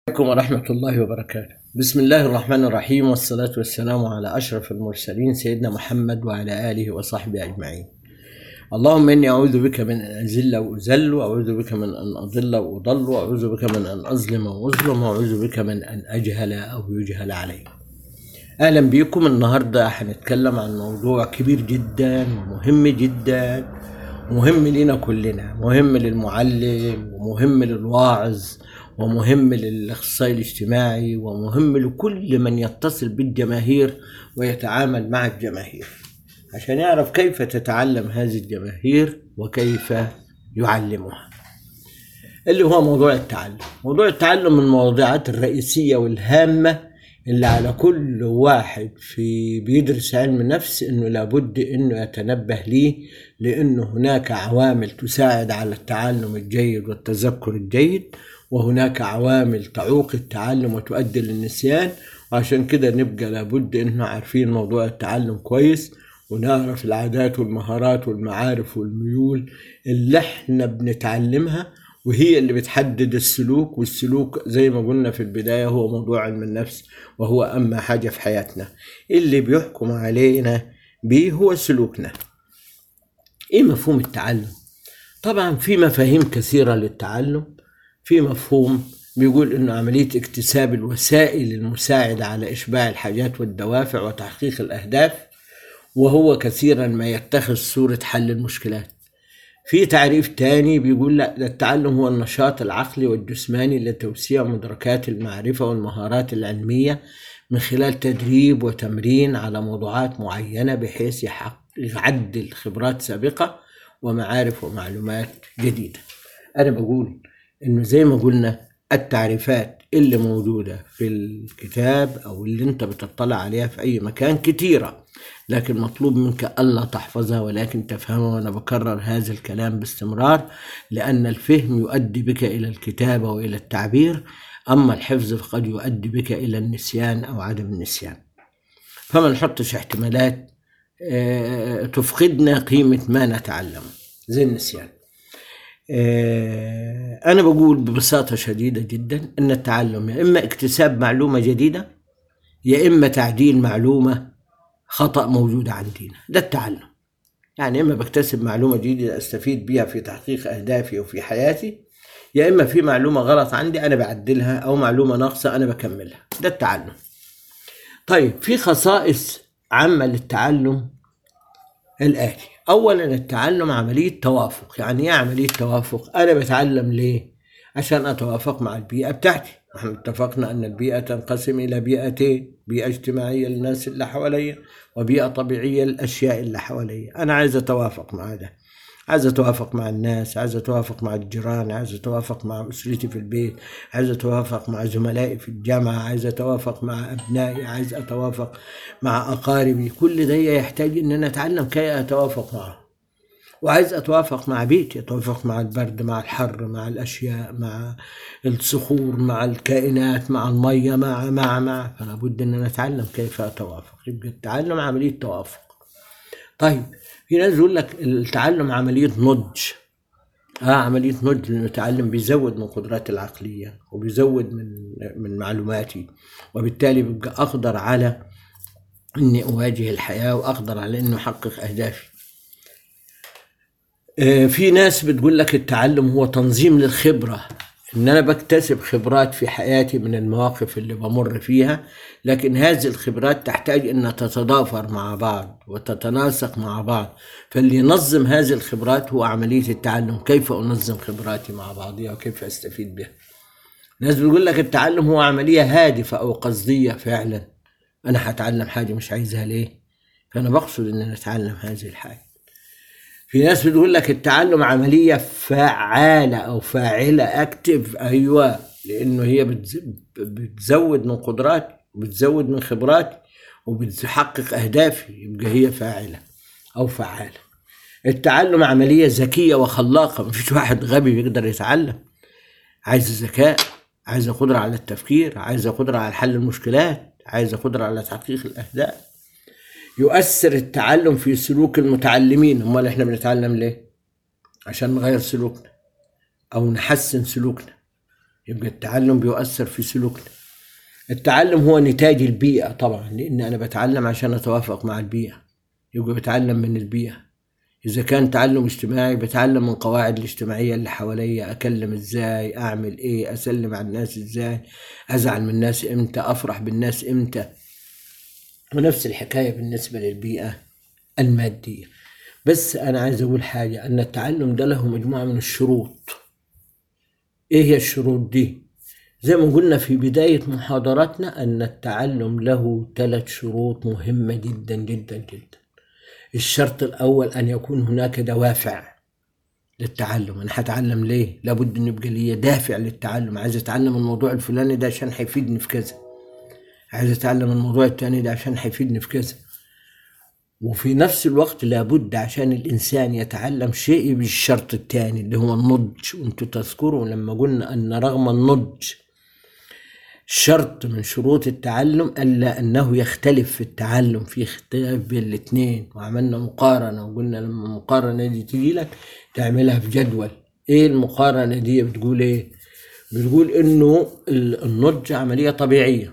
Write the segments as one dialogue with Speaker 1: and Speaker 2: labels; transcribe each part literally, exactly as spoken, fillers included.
Speaker 1: عليكم ورحمة الله وبركاته. بسم الله الرحمن الرحيم، والصلاة والسلام على أشرف المرسلين سيدنا محمد وعلى آله وصحبه أجمعين. اللهم إني أعوذ بك من أن أذل وأذل، وأعوذ بك من أن أضل وأضل، وأعوذ بك من أن أظلم وأظلم، وأعوذ بك من أن أجهل أو يجهل علي. أهلا بكم. النهاردة هنتكلم عن موضوع كبير جدا ومهم جدا، مهم لنا كلنا، مهم للمعلم ومهم للواعظ ومهم للأخصائي الاجتماعي ومهم لكل من يتصل بالجماهير ويتعامل مع الجماهير، عشان يعرف كيف تتعلم هذه الجماهير وكيف يعلمها، اللي هو موضوع التعلم. موضوع التعلم من المواضيعات الرئيسية والهامة اللي على كل واحد في بيدرس علم النفس انه لابد انه يتنبه ليه، لانه هناك عوامل تساعد على التعلم الجيد والتذكر الجيد، وهناك عوامل تعوق التعلم وتؤدي للنسيان. وعشان كده نبقى لابد انه عارفين موضوع التعلم كويس، ونعرف العادات والمهارات والمعارف والميول اللي احنا بنتعلمها، وهي اللي بتحدد السلوك. والسلوك زي ما قلنا في البداية هو موضوع علم النفس، وهو أهم حاجة في حياتنا. اللي بيحكم علينا بيه هو سلوكنا. ايه مفهوم التعلم؟ طبعا في مفاهيم كثيرة للتعلم. في مفهوم بيقول انه عملية اكتساب الوسائل المساعدة على اشباع الحاجات والدوافع وتحقيق الاهداف، وهو كثيرا ما يتخذ صورة حل المشكلات. في تعريف تاني بيقول لا، ده التعلم هو النشاط العقلي والجسماني لتوسيع مدركات المعرفة والمهارات العلمية من خلال تدريب وتمرين على موضوعات معينة، بحيث يعدل خبرات سابقة ومعارف ومعلومات جديدة. أنا بقول إنه زي ما قلنا التعريفات اللي موجودة في الكتاب أو اللي أنت بتطلع عليها في أي مكان كتيرة، لكن مطلوب منك ألا تحفظها ولكن تفهمها. وأنا بكرر هذا الكلام باستمرار، لأن الفهم يؤدي بك إلى الكتابة وإلى التعبير، أما الحفظ فقد يؤدي بك إلى النسيان أو عدم النسيان. فما نحطش احتمالات تفقدنا قيمة ما نتعلم زي النسيان. أنا بقول ببساطة شديدة جدا أن التعلم يا إما اكتساب معلومة جديدة، يا إما تعديل معلومة خطأ موجودة عندنا. ده التعلم. يعني إما بكتسب معلومة جديدة أستفيد بيها في تحقيق أهدافي وفي حياتي، يا إما في معلومة غلط عندي أنا بعدلها، أو معلومة ناقصة أنا بكملها. ده التعلم. طيب، في خصائص عامة للتعلم الآتي. أولا، التعلم عملية توافق. يعني إيه عملية توافق؟ أنا بتعلم ليه؟ عشان أتوافق مع البيئة بتاعتي. نحن اتفقنا أن البيئة تنقسم إلى بيئتين: بيئة اجتماعية للناس اللي حواليا، وبيئة طبيعية للأشياء اللي حواليا. أنا عايز أتوافق مع ده، عايز أتوافق مع الناس، عايز أتوافق مع الجيران، عايز أتوافق مع أسرتي في البيت، عايز أتوافق مع زملائي في الجامعة، عايز أتوافق مع أبنائي، عايز أتوافق مع أقاربي. كل ده يحتاج أن أنا أتعلم كي أتوافق معه. وعايز أتوافق مع بيتي، أتوافق مع البرد، مع الحر، مع الأشياء، مع الصخور، مع الكائنات، مع المية، مع مع مع فلا بد أن أنا أتعلم كيف أتوافق. يبقى التعلم عملية توافق. طيب، في ناس يقول لك التعلم عملية نضج. اه عملية نضج، لأنه التعلم بيزود من قدراتي العقلية وبيزود من من معلوماتي، وبالتالي ببقى أقدر على إني أواجه الحياة، وأقدر على إنه أحقق أهدافي. آه في ناس بتقول لك التعلم هو تنظيم للخبرة، إن أنا بكتسب خبرات في حياتي من المواقف اللي بمر فيها، لكن هذه الخبرات تحتاج أن تتضافر مع بعض وتتناسق مع بعض. فاللي ينظم هذه الخبرات هو عملية التعلم. كيف أنظم خبراتي مع بعضها وكيف أستفيد بها؟ ناس بيقول لك التعلم هو عملية هادفة أو قصدية. فعلا أنا هتعلم حاجة مش عايزها ليه؟ فأنا بقصد أن أنا أتعلم هذه الحاجة. في ناس بتقول لك التعلم عملية فعالة أو فاعلة، أكتف. أيوة، لأنه هي بتزود من قدراتي وبتزود من خبراتي وبتحقق أهدافي، يبقى هي فاعلة أو فعالة. التعلم عملية ذكية وخلاقة. مفيش واحد غبي بيقدر يتعلم. عايز ذكاء، عايز قدرة على التفكير، عايز قدرة على حل المشكلات، عايز قدرة على تحقيق الأهداف. يؤثر التعلم في سلوك المتعلمين. امال احنا بنتعلم ليه؟ عشان نغير سلوكنا او نحسن سلوكنا. يبقى التعلم بيؤثر في سلوكنا. التعلم هو نتاج البيئة طبعا، لأن أنا بتعلم عشان أتوافق مع البيئة، يبقى بتعلم من البيئة. إذا كان تعلم اجتماعي بتعلم من قواعد الاجتماعية اللي حواليا، أكلم إزاي، أعمل إيه، أسلم على الناس إزاي، أزعل من الناس إمتى، أفرح بالناس إمتى. ونفس الحكاية بالنسبة للبيئة المادية. بس أنا عايز أقول حاجة، أن التعلم ده له مجموعة من الشروط. إيه هي الشروط دي؟ زي ما قلنا في بداية محاضراتنا أن التعلم له ثلاث شروط مهمة جدا جدا جدا. الشرط الأول أن يكون هناك دوافع للتعلم. أنا هتعلم ليه؟ لابد أن يبقى لي دافع للتعلم. عايز أتعلم الموضوع الفلاني ده عشان هيفيدني في كذا، عايز أتعلم الموضوع التاني ده عشان هيفيدني في كذا. وفي نفس الوقت لابد عشان الإنسان يتعلم شيء بالشرط الثاني اللي هو النضج. وانتوا تذكروا لما قلنا أن رغم النضج شرط من شروط التعلم ألا أنه يختلف في التعلم، في اختلاف بين الاثنين، وعملنا مقارنة وقلنا لما المقارنة دي تجي لك تعملها في جدول. ايه المقارنة دي؟ بتقول ايه؟ بتقول انه النضج عملية طبيعية.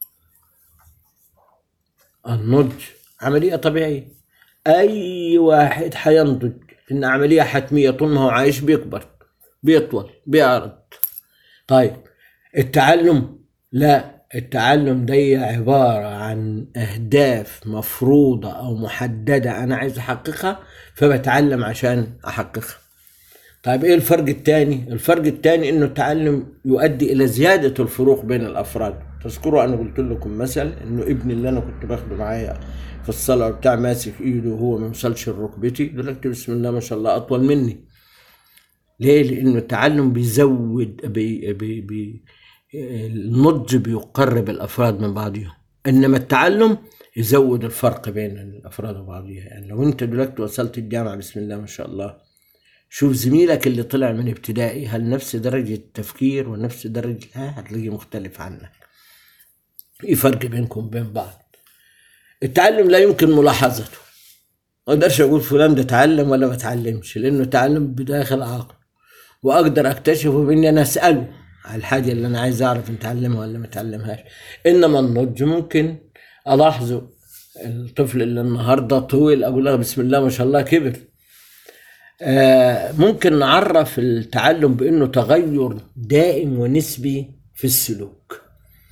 Speaker 1: النضج عملية طبيعية، أي واحد حينضج، إن عملية حتمية، طول ما هو عايش بيكبر بيطول بيعرض. طيب التعلم لا، التعلم ده عبارة عن أهداف مفروضة أو محددة أنا عايز أحققها، فبتعلم عشان أحققها. طيب إيه الفرق التاني؟ الفرق التاني إنه التعلم يؤدي إلى زيادة الفروق بين الأفراد. تذكروا أنا قلت لكم مثل إنه ابني اللي أنا كنت باخده معايا في الصلاة بتاع ماسك إيده وهو ما وصلش لركبتي، دلوقتي بسم الله ما شاء الله أطول مني. ليه؟ لأنه التعلم بيزود بي بي بي النضج بيقرب الأفراد من بعضهم، إنما التعلم يزود الفرق بين الأفراد وبعضها. يعني لو أنت دلوقتي وصلت الجامعة بسم الله ما شاء الله، شوف زميلك اللي طلع من ابتدائي، هل نفس درجة التفكير ونفس درجة؟ ها، هتلاقيه مختلف عنك. في فرق بينكم وبين بعض. التعلم لا يمكن ملاحظته. ما اقدرش اقول فلان ده اتعلم ولا ما اتعلمش، لانه تعلم بداخل عقله، واقدر اكتشفه باني انا اساله على الحاجه اللي انا عايز اعرف ان اتعلمها ولا ما اتعلمهاش. انما النضج ممكن الاحظه. الطفل اللي النهارده طويل اقول له بسم الله ما شاء الله كبر. آه ممكن نعرف التعلم بانه تغير دائم ونسبي في السلوك.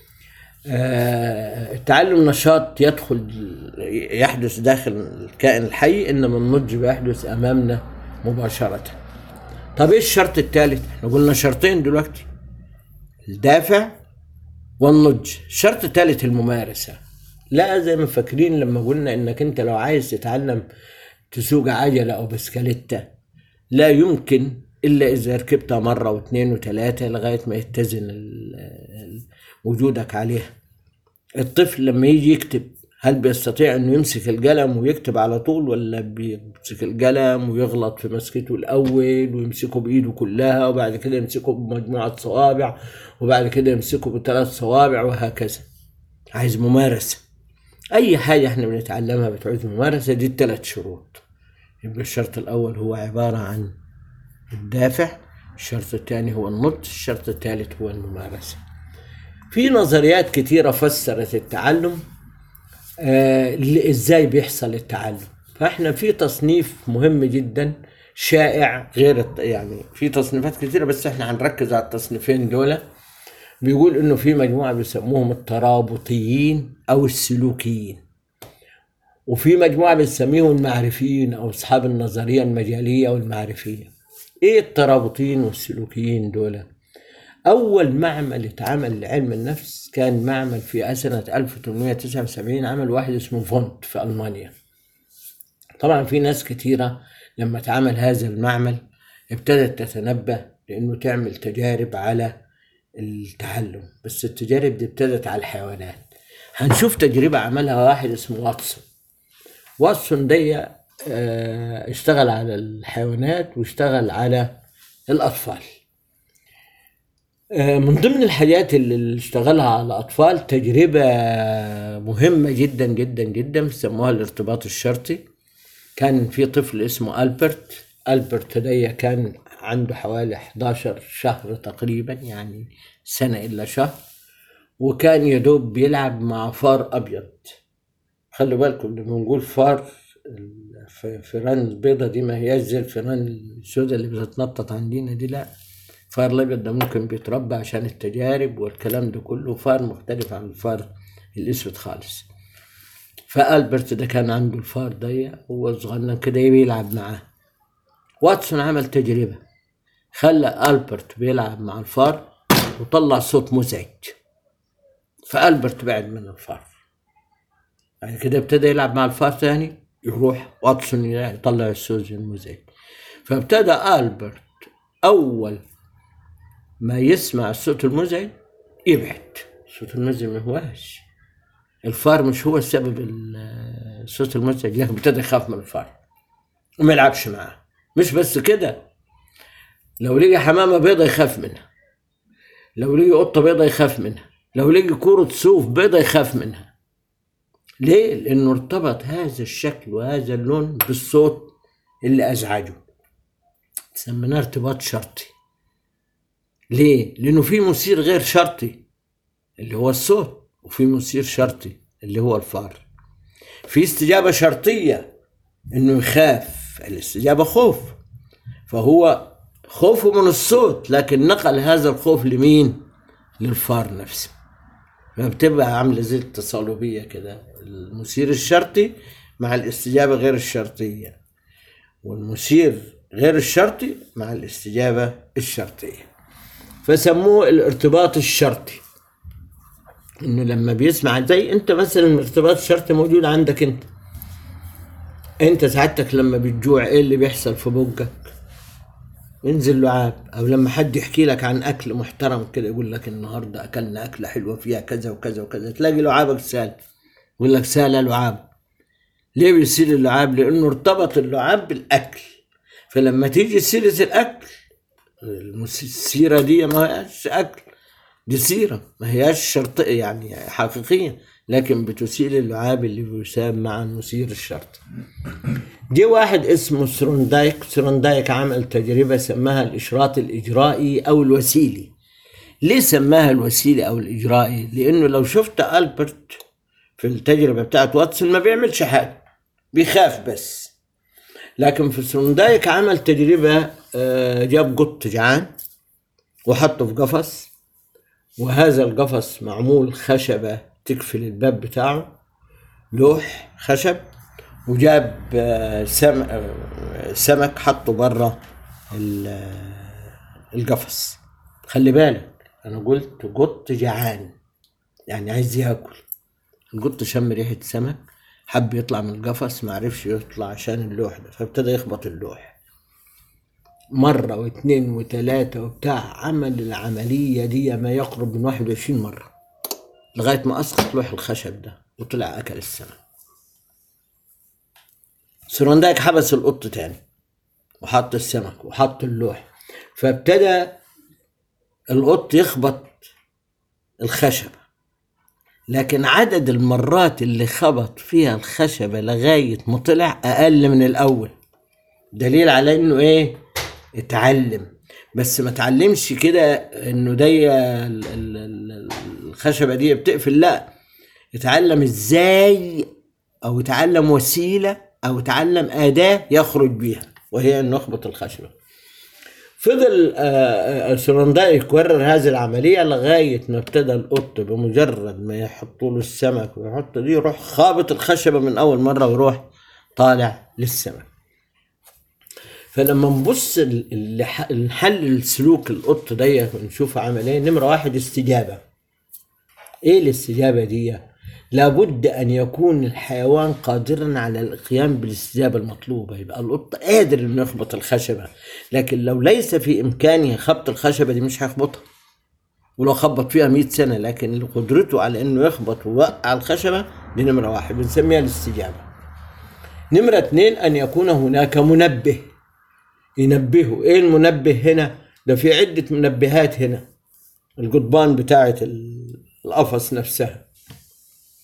Speaker 1: آه التعلم نشاط يدخل يحدث داخل الكائن الحي، انما النضج بيحدث امامنا مباشرة. طب ايه الشرط الثالث؟ احنا قلنا شرطين دلوقتي، الدافع والنضج. الشرط الثالث الممارسة. لا زي ما فاكرين لما قلنا انك انت لو عايز تتعلم تسوق عجلة او بسكليتة، لا يمكن الا اذا ركبتها مرة واثنين وثلاثة لغاية ما يتزن وجودك عليها. الطفل لما يجي يكتب، هل بيستطيع انه يمسك القلم ويكتب على طول، ولا بيمسك القلم ويغلط في مسكته الاول ويمسكه بايده كلها، وبعد كده يمسكه بمجموعة صوابع، وبعد كده يمسكه بثلاث صوابع، وهكذا؟ عايز ممارسة. اي حاجة احنا بنتعلمها بتعوز ممارسة. دي الثلاث شروط. يبقى الشرط الاول هو عبارة عن الدافع، الشرط الثاني هو النضج، الشرط الثالث هو الممارسة. في نظريات كتيرة فسرت التعلم، آه ازاي بيحصل التعلم. فاحنا في تصنيف مهم جدا شائع، غير يعني في تصنيفات كتيرة بس احنا هنركز على التصنيفين دول. بيقول انه في مجموعة بيسموهم الترابطيين او السلوكيين، وفي مجموعة بنسميهم المعرفيين او اصحاب النظرية المجالية والمعرفية. ايه الترابطيين والسلوكيين دول؟ أول معمل اتعمل لعلم النفس كان معمل في سنة ألف وثمانمائة وتسعة وسبعين، عمل واحد اسمه فونت في ألمانيا. طبعا في ناس كتيرة لما اتعمل هذا المعمل ابتدت تتنبه لأنه تعمل تجارب على التعلم، بس التجارب دي ابتدت على الحيوانات. هنشوف تجربة عملها واحد اسمه واتسون. واتسون دي اه اشتغل على الحيوانات واشتغل على الأطفال. من ضمن الحاجات اللي اشتغلها على الأطفال تجربة مهمة جدا جدا جدا بيسموها الارتباط الشرطي. كان في طفل اسمه ألبرت. ألبرت ده كان عنده حوالي حداشر شهر تقريبا، يعني سنة إلا شهر، وكان يدوب بيلعب مع فار أبيض. خلوا بالكم لما نقول فار، الفيران البيضة دي ما هياش زي الفيران السوداء اللي بتتنطط عندنا دي، لا، فار الأبيض ده ممكن بيتربى عشان التجارب والكلام ده كله، فار مختلف عن الفار الأسود خالص. فألبرت ده كان عنده الفار ده، هو صغنن كده بيلعب معاه. واتسون عمل تجربة، خلى ألبرت بيلعب مع الفار وطلع صوت مزعج، فألبرت بعد من الفار. يعني كده ابتدى يلعب مع الفار تاني، يروح واتسون يطلع الصوت المزعج. فابتدى ألبرت أول ما يسمع الصوت المزعج يبعد. الصوت المزعج ما هواش الفار، مش هو السبب الصوت المزعج، لكن ابتدى يخاف من الفار وما يلعبش معاه. مش بس كده، لو لقي حمامة بيضة يخاف منها، لو لقي قطة بيضة يخاف منها، لو لقي كورة صوف بيضة يخاف منها. ليه؟ لأنه ارتبط هذا الشكل وهذا اللون بالصوت اللي أزعجه، سميناه ارتباط شرطي. ليه؟ لأنه في مثير غير شرطي اللي هو الصوت، وفي مثير شرطي اللي هو الفار. في استجابة شرطية إنه يخاف، الاستجابة خوف، فهو خوفه من الصوت، لكن نقل هذا الخوف لمين؟ للفار نفسه. فبتبقى عاملة زي التصالبية كده، المثير الشرطي مع الاستجابة غير الشرطية، والمثير غير الشرطي مع الاستجابة الشرطية، فسموه الارتباط الشرطي. انه لما بيسمع زي انت مثلا الارتباط الشرطي موجود عندك انت انت ساعتك لما بتجوع ايه اللي بيحصل في بقك؟ ينزل لعاب. او لما حد يحكي لك عن اكل محترم كده، يقول لك النهارده اكلنا اكله حلوه فيها كذا وكذا وكذا، تلاقي لعابك سال، يقول لك سال لعاب. ليه بيصير اللعاب؟ لانه ارتبط اللعاب بالاكل. فلما تيجي سيره الاكل، السيره دي ما هياش اكل، دي سيره ما هياش شرطيه يعني حقيقيه، لكن بتثير اللعاب اللي بيساب مع المثير الشرطي. جه واحد اسمه ثورندايك. ثورندايك عمل تجربة سماها الإشراط الإجرائي أو الوسيلي. ليه سماها الوسيلي أو الإجرائي؟ لأنه لو شفت ألبرت في التجربة بتاعت واتسون ما بيعملش حاجة، بيخاف بس. لكن في ثورندايك عمل تجربة، جاب قط جعان وحطه في قفص، وهذا القفص معمول خشبة تقفل الباب بتاعه، لوح خشب، وجاب سمك حطه برا القفص. خلي بالك انا قلت قط جعان يعني عايز ياكل. القط شم ريحة سمك، حب يطلع من القفص، ما عرفش يطلع عشان اللوح ده، فابتدى يخبط اللوح مرة واثنين وثلاثة وبتاع. عمل العملية دي ما يقرب من واحد وعشرين مرة لغاية ما أسقط لوح الخشب ده وطلع أكل السمك. ثورندايك حبس القط تاني وحط السمك وحط اللوح، فابتدى القط يخبط الخشبة، لكن عدد المرات اللي خبط فيها الخشبة لغاية ما طلع أقل من الأول، دليل على إنه إيه؟ اتعلم. بس ما اتعلمش كده إنه دي الخشبة دي بتقفل، لا، اتعلم إزاي، أو اتعلم وسيلة، أو تعلم أداة يخرج بيها، وهي أن يخبط الخشبة. فضل ثورندايك يكرر هذه العملية لغاية ما ابتدى القط بمجرد ما يحطوا له السمك ويحط دي يروح خابط الخشبة من أول مرة ويروح طالع للسمك. فلما نبص نحلل سلوك القط دي ونشوف عمل ايه، نمرة واحد استجابة. ايه الاستجابة دي؟ لابد أن يكون الحيوان قادرا على القيام بالاستجابة المطلوبة. يبقى القط قادر إنه يخبط الخشبة، لكن لو ليس في إمكانه خبط الخشبة دي مش هيخبطها، ولو خبط فيها مئة سنة، لكن قدرته على إنه يخبط ويوقع الخشبة دي نمرة واحد، بنسميها الاستجابة. نمرة اتنين أن يكون هناك منبه ينبهه. إيه المنبه هنا؟ ده في عدة منبهات هنا، القضبان بتاعة القفص نفسها،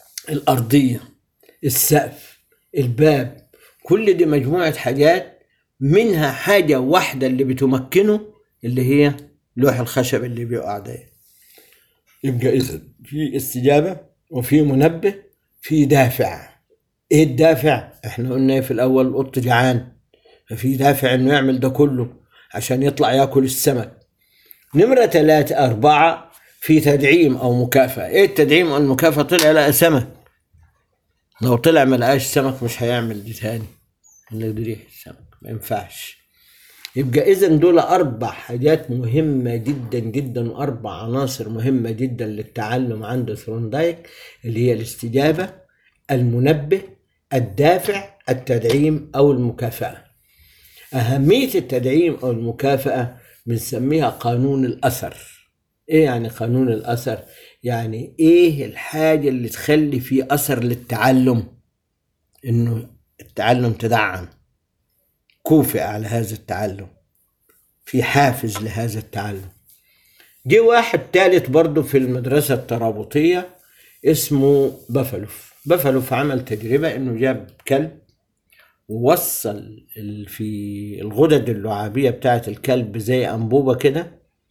Speaker 1: الأرضية، السقف، الباب، كل دي مجموعة حاجات منها حاجة واحدة اللي بتمكنه، اللي هي لوح الخشب اللي بيقع ده. يبقى إذا في استجابة وفي منبه، في دافع. ايه الدافع؟ احنا قلنا في الاول القط جعان، ففي دافع انه يعمل ده كله عشان يطلع ياكل السمك. نمرة ثلاثة أربعة، في تدعيم أو مكافأة. إيه التدعيم أو المكافأة؟ طلع لقى سمك، لو طلع ما لقاش سمك مش هيعمل دي تاني، اللي يريح السمك ما ينفعش. يبقى إذا دول أربع حاجات مهمة جدا جدا، وأربع عناصر مهمة جدا للتعلم عند ثورندايك، اللي هي الاستجابة، المنبه، الدافع، التدعيم أو المكافأة. أهمية التدعيم أو المكافأة بنسميها قانون الأثر. إيه يعني قانون الأثر؟ يعني إيه الحاجة اللي تخلي فيه أثر للتعلم؟ إنه التعلم تدعم، كوفئ على هذا التعلم، في حافز لهذا التعلم. جه واحد ثالث برضه في المدرسة الترابطية اسمه بافلوف. بافلوف عمل تجربة إنه جاب كلب ووصل في الغدد اللعابية بتاعة الكلب زي أنبوبة كده،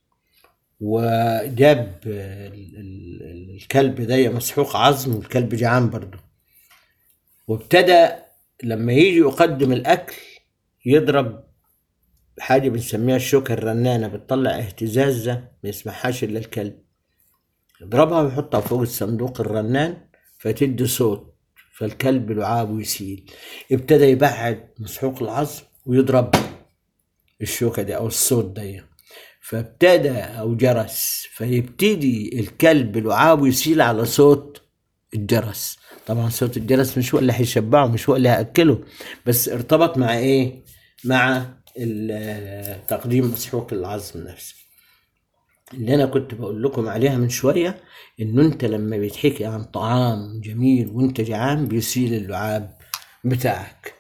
Speaker 1: وجاب الكلب ده مسحوق عظم، والكلب جعان برضه، وابتدى لما يجي يقدم الأكل يضرب حاجة بنسميها الشوكة الرنانة، بتطلع اهتزازة ما يسمعهاش إلا الكلب، يضربها ويحطها فوق الصندوق الرنان فتدي صوت، فالكلب لعابه يسيل. ابتدى يبعد مسحوق العظم ويضرب الشوكة دي أو الصوت ده، فابتدى أو جرس، فيبتدي الكلب لعابه يسيل على صوت الجرس. طبعا صوت الجرس مش هو اللي هيشبعه، مش هو اللي هيأكله، بس ارتبط مع ايه؟ مع تقديم مسحوق العظم نفسه، اللي انا كنت بقول لكم عليها من شوية، انه انت لما بيتحكي عن طعام جميل وانت جعان بيسيل اللعاب بتاعك.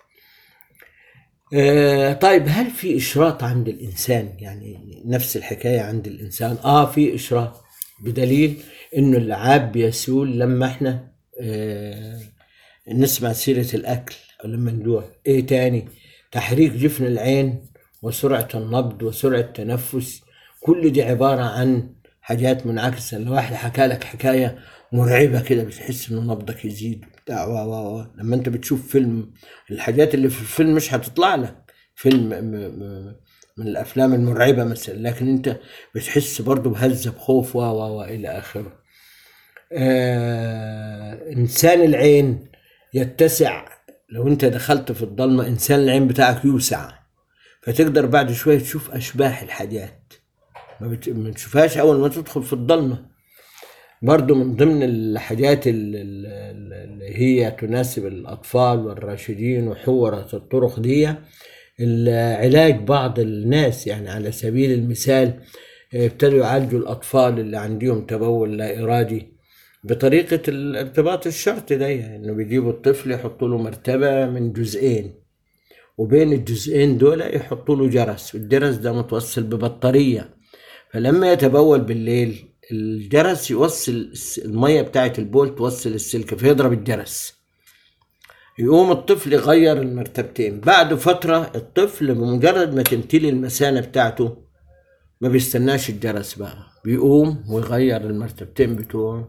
Speaker 1: آه طيب، هل في اشراط عند الانسان؟ يعني نفس الحكاية عند الانسان. اه في اشراط، بدليل انه اللعاب بيسول لما احنا آه نسمع سيرة الاكل او لما نجوع. ايه تاني؟ تحريك جفن العين وسرعة النبض وسرعة التنفس، كل دي عبارة عن حاجات منعكسة. لو واحد حكى لك حكاية مرعبة كده بتحس انه نبضك يزيد بتاع وا وا وا. لما انت بتشوف فيلم، الحاجات اللي في الفيلم مش هتطلع لك فيلم من الافلام المرعبة مثلا، لكن انت بتحس برضو بهزة بخوف وا وا وا الى اخره. آه انسان العين يتسع، لو انت دخلت في الضلمة انسان العين بتاعك يوسع، فتقدر بعد شوية تشوف اشباح الحاجات، ما بتشوفهاش اول ما تدخل في الضلمة. برضو من ضمن الحاجات اللي هي تناسب الاطفال والراشدين وحورة الطرق دي، العلاج. بعض الناس يعني على سبيل المثال ابتدوا يعالجوا الاطفال اللي عندهم تبول لا ارادي بطريقة الارتباط الشرطي ده، انه يعني بيجيبوا الطفل يحطوا له مرتبة من جزئين، وبين الجزئين دول يحطوا له جرس، والجرس ده متوصل ببطارية، فلما يتبول بالليل الجرس يوصل المية بتاعة البول توصل السلك فيضرب الجرس، يقوم الطفل يغير المرتبتين. بعد فترة الطفل بمجرد ما تمتلي المثانة بتاعته ما بيستناش الجرس بقى، بيقوم ويغير المرتبتين بتوعه.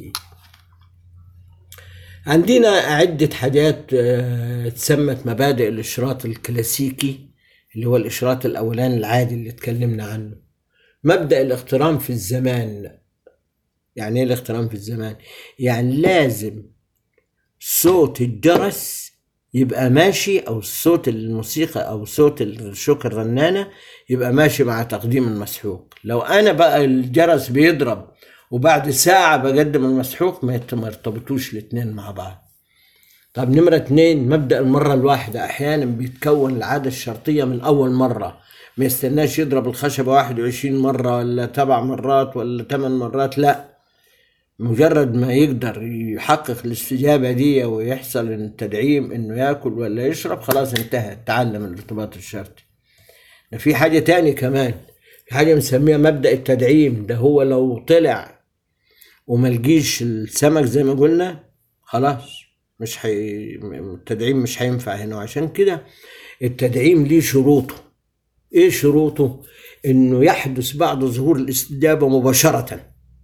Speaker 1: عندنا عدة حاجات تسمت مبادئ الإشراط الكلاسيكي، اللي هو الإشراط الأولاني العادي اللي اتكلمنا عنه. مبدأ الاقتران في الزمان. يعني ايه الاقتران في الزمان؟ يعني لازم صوت الجرس يبقى ماشي، او صوت الموسيقى او صوت الشوك الرنانة يبقى ماشي مع تقديم المسحوق. لو انا بقى الجرس بيضرب وبعد ساعة بقدم المسحوق ما يرتبطوش الاتنين مع بعض. طب نمرة اتنين، مبدأ المرة الواحدة. احيانا بيتكون العادة الشرطية من اول مرة، ما يستناش يضرب الخشبة واحد وعشرين مرة ولا سبع مرات ولا ثمان مرات، لا، مجرد ما يقدر يحقق الاستجابة دي ويحصل التدعيم انه ياكل ولا يشرب خلاص انتهى، تعلم الارتباط الشرطي. في حاجة تاني كمان، في حاجة بنسميها مبدأ التدعيم. ده هو لو طلع وما لقيش السمك زي ما قلنا خلاص مش حي... التدعيم مش هينفع هنا. وعشان كده التدعيم ليه شروطه. ايه شروطه؟ انه يحدث بعد ظهور الاستجابة مباشرة.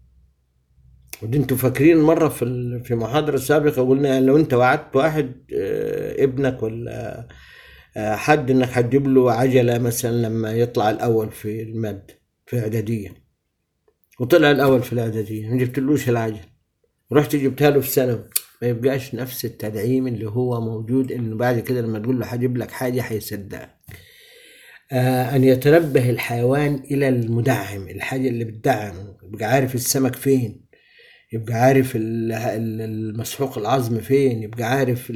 Speaker 1: ودي انتوا فاكرين مرة في في محاضرة سابقة قلنا يعني لو انت وعدت واحد ابنك ولا حد انك هتجيب له عجلة مثلا لما يطلع الاول في المادة في اعدادية، وطلع الاول في الاعدادية، ما جبتلوش العجل، رحت جبتها له في ثانوي، ما يبقاش نفس التدعيم اللي هو موجود، انه بعد كده لما تقول له هجيب لك حاجة هيصدقك. آه أن يتنبه الحيوان إلى المدعم، الحاجة اللي بتدعمه، يبقى عارف السمك فين، يبقى عارف المسحوق العظم فين، يبقى عارف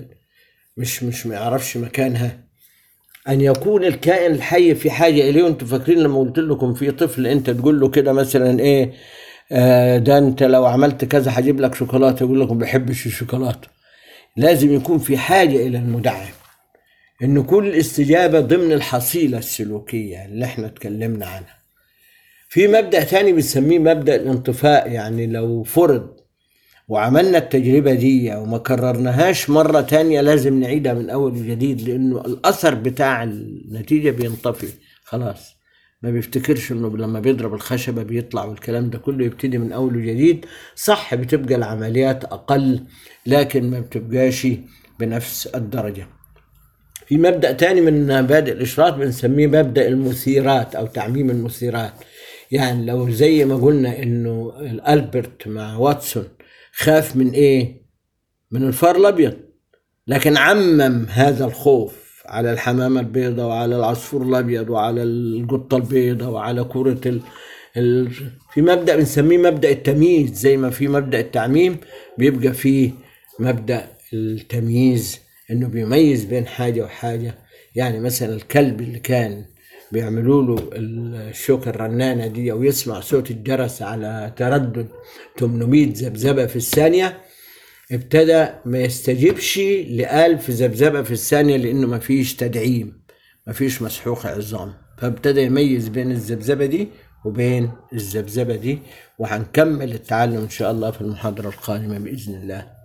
Speaker 1: مش مش ما يعرفش مكانها. أن يكون الكائن الحي في حاجة إليه. وأنتوا فاكرين لما قلت لكم في طفل أنت تقول له كده مثلا إيه، آه ده أنت لو عملت كذا هجيب لك شوكولاتة، يقول لكم ما بحبش الشوكولاتة. لازم يكون في حاجة إلى المدعم، إن كل استجابة ضمن الحصيلة السلوكية اللي احنا اتكلمنا عنها. في مبدأ تاني بنسميه مبدأ الانطفاء. يعني لو فرض وعملنا التجربة دي وما كررناهاش مرة تانية لازم نعيدها من أول وجديد، لأنه الأثر بتاع النتيجة بينطفي خلاص، ما بيفتكرش إنه لما بيضرب الخشبة بيطلع والكلام ده كله، يبتدي من أول وجديد. صح بتبقى العمليات أقل لكن ما بتبقاش بنفس الدرجة. في مبدأ تاني من مبادئ الإشراط بنسميه مبدأ المثيرات أو تعميم المثيرات. يعني لو زي ما قلنا إنه ألبرت مع واتسون خاف من إيه؟ من الفار الأبيض، لكن عمم هذا الخوف على الحمامة البيضاء وعلى العصفور الأبيض وعلى القطة البيضاء وعلى كرة ال... ال... في مبدأ بنسميه مبدأ التمييز. زي ما في مبدأ التعميم بيبقى فيه مبدأ التمييز، انه بيميز بين حاجة وحاجة. يعني مثلا الكلب اللي كان بيعملوا له الشوكة الرنانة دي او يسمع صوت الجرس على تردد ثمانمائة ذبذبة في الثانية، ابتدى ما يستجيبش لألف ذبذبة في الثانية لانه ما فيش تدعيم، ما فيش مسحوق عظام، فابتدى يميز بين الذبذبة دي وبين الذبذبة دي. وهنكمل التعلم ان شاء الله في المحاضرة القادمة بإذن الله.